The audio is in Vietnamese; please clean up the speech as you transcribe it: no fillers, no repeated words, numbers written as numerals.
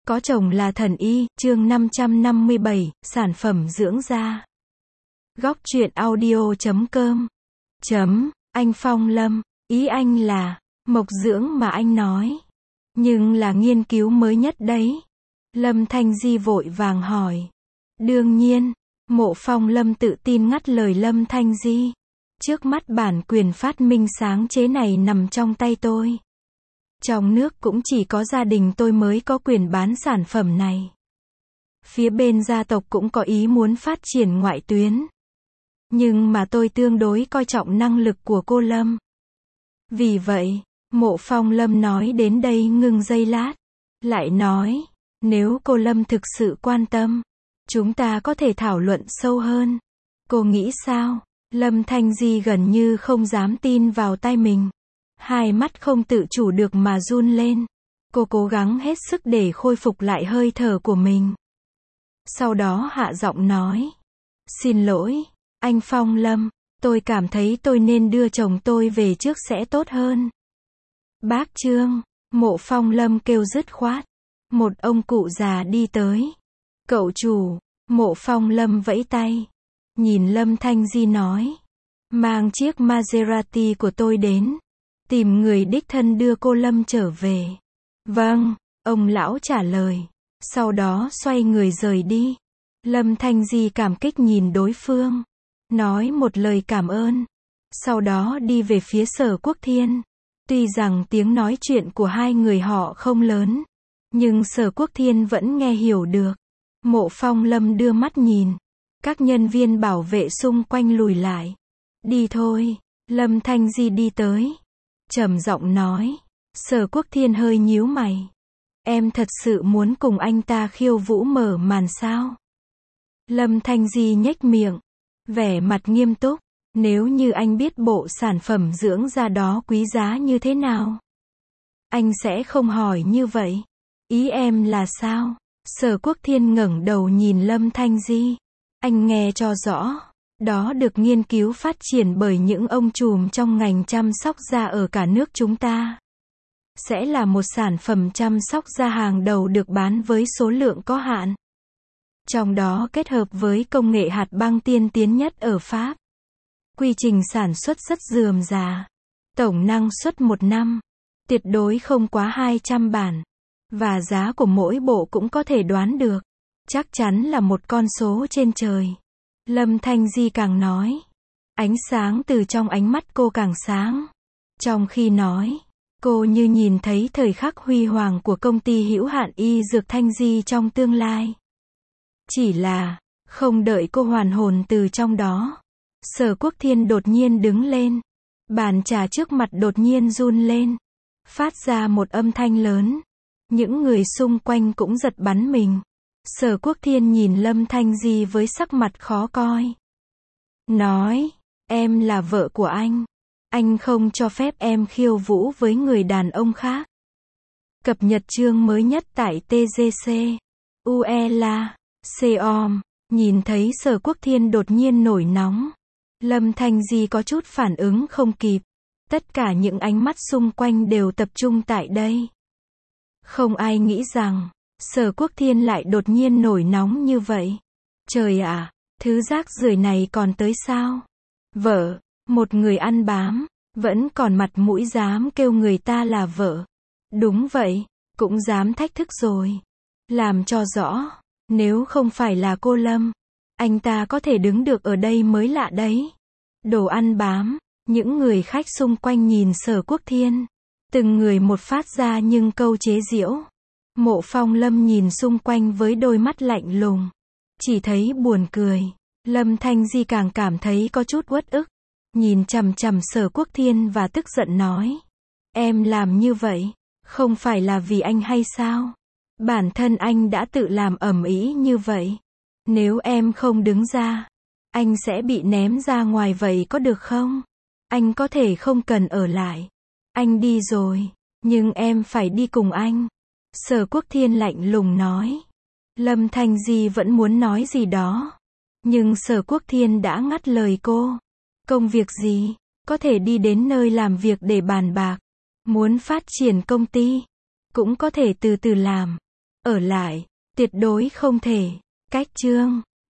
Có chồng là thần y, chương 557, sản phẩm dưỡng da. Góc truyện audio.com. Anh Phong Lâm, ý anh là, mộc dưỡng mà anh nói. Nhưng là nghiên cứu mới nhất đấy. Lâm Thanh Di vội vàng hỏi. Đương nhiên, Mộ Phong Lâm tự tin ngắt lời Lâm Thanh Di. Trước mắt bản quyền phát minh sáng chế này nằm trong tay tôi. Trong nước cũng chỉ có gia đình tôi mới có quyền bán sản phẩm này. Phía bên gia tộc cũng có ý muốn phát triển ngoại tuyến. Nhưng mà tôi tương đối coi trọng năng lực của cô Lâm. Vì vậy, Mộ Phong Lâm nói đến đây ngừng giây lát. Lại nói, nếu cô Lâm thực sự quan tâm, chúng ta có thể thảo luận sâu hơn. Cô nghĩ sao? Lâm Thanh Di gần như không dám tin vào tai mình. Hai mắt không tự chủ được mà run lên. Cô cố gắng hết sức để khôi phục lại hơi thở của mình. Sau đó hạ giọng nói. Xin lỗi, anh Phong Lâm, tôi cảm thấy tôi nên đưa chồng tôi về trước sẽ tốt hơn. Bác Trương, Mộ Phong Lâm kêu dứt khoát. Một ông cụ già đi tới. Cậu chủ, Mộ Phong Lâm vẫy tay. Nhìn Lâm Thanh Di nói. Mang chiếc Maserati của tôi đến. Tìm người đích thân đưa cô Lâm trở về. Vâng, ông lão trả lời. Sau đó xoay người rời đi. Lâm Thanh Di cảm kích nhìn đối phương. Nói một lời cảm ơn. Sau đó đi về phía Sở Quốc Thiên. Tuy rằng tiếng nói chuyện của hai người họ không lớn. Nhưng Sở Quốc Thiên vẫn nghe hiểu được. Mộ Phong Lâm đưa mắt nhìn. Các nhân viên bảo vệ xung quanh lùi lại. Đi thôi. Lâm Thanh Di đi tới. Trầm giọng nói. Sở Quốc Thiên hơi nhíu mày. Em thật sự muốn cùng anh ta khiêu vũ mở màn sao? Lâm Thanh Di nhếch miệng. Vẻ mặt nghiêm túc. Nếu như anh biết bộ sản phẩm dưỡng da đó quý giá như thế nào, anh sẽ không hỏi như vậy. Ý em là sao? Sở Quốc Thiên ngẩng đầu nhìn Lâm Thanh Di. Anh nghe cho rõ. Đó được nghiên cứu phát triển bởi những ông trùm trong ngành chăm sóc da ở cả nước chúng ta. Sẽ là một sản phẩm chăm sóc da hàng đầu được bán với số lượng có hạn. Trong đó kết hợp với công nghệ hạt băng tiên tiến nhất ở Pháp. Quy trình sản xuất rất rườm rà. Tổng năng suất một năm. Tuyệt đối không quá 200 bản. Và giá của mỗi bộ cũng có thể đoán được. Chắc chắn là một con số trên trời. Lâm Thanh Di càng nói. Ánh sáng từ trong ánh mắt cô càng sáng. Trong khi nói, cô như nhìn thấy thời khắc huy hoàng của công ty hữu hạn y dược Thanh Di trong tương lai. Chỉ là, không đợi cô hoàn hồn từ trong đó. Sở Quốc Thiên đột nhiên đứng lên. Bàn trà trước mặt đột nhiên run lên. Phát ra một âm thanh lớn. Những người xung quanh cũng giật bắn mình. Sở Quốc Thiên nhìn Lâm Thanh Di với sắc mặt khó coi. Nói, em là vợ của anh. Anh không cho phép em khiêu vũ với người đàn ông khác. Cập nhật chương mới nhất tại TGC. UELA. COM. Nhìn thấy Sở Quốc Thiên đột nhiên nổi nóng. Lâm Thanh Di có chút phản ứng không kịp. Tất cả những ánh mắt xung quanh đều tập trung tại đây. Không ai nghĩ rằng Sở Quốc Thiên lại đột nhiên nổi nóng như vậy. Trời ạ, thứ rác rưởi này còn tới sao? Vợ, một người ăn bám, vẫn còn mặt mũi dám kêu người ta là vợ. Đúng vậy, cũng dám thách thức rồi. Làm cho rõ, nếu không phải là cô Lâm, anh ta có thể đứng được ở đây mới lạ đấy. Đồ ăn bám, những người khách xung quanh nhìn Sở Quốc Thiên. Từng người một phát ra nhưng câu chế giễu. Mộ Phong Lâm nhìn xung quanh với đôi mắt lạnh lùng. Chỉ thấy buồn cười. Lâm Thanh Di càng cảm thấy có chút uất ức. Nhìn chằm chằm Sở Quốc Thiên và tức giận nói. Em làm như vậy, không phải là vì anh hay sao? Bản thân anh đã tự làm ầm ĩ như vậy. Nếu em không đứng ra, anh sẽ bị ném ra ngoài vậy có được không? Anh có thể không cần ở lại. Anh đi rồi, nhưng em phải đi cùng anh. Sở Quốc Thiên lạnh lùng nói. Lâm Thanh Di vẫn muốn nói gì đó. Nhưng Sở Quốc Thiên đã ngắt lời cô. Công việc gì? Có thể đi đến nơi làm việc để bàn bạc. Muốn phát triển công ty. Cũng có thể từ từ làm. Ở lại, tuyệt đối không thể. Cách chương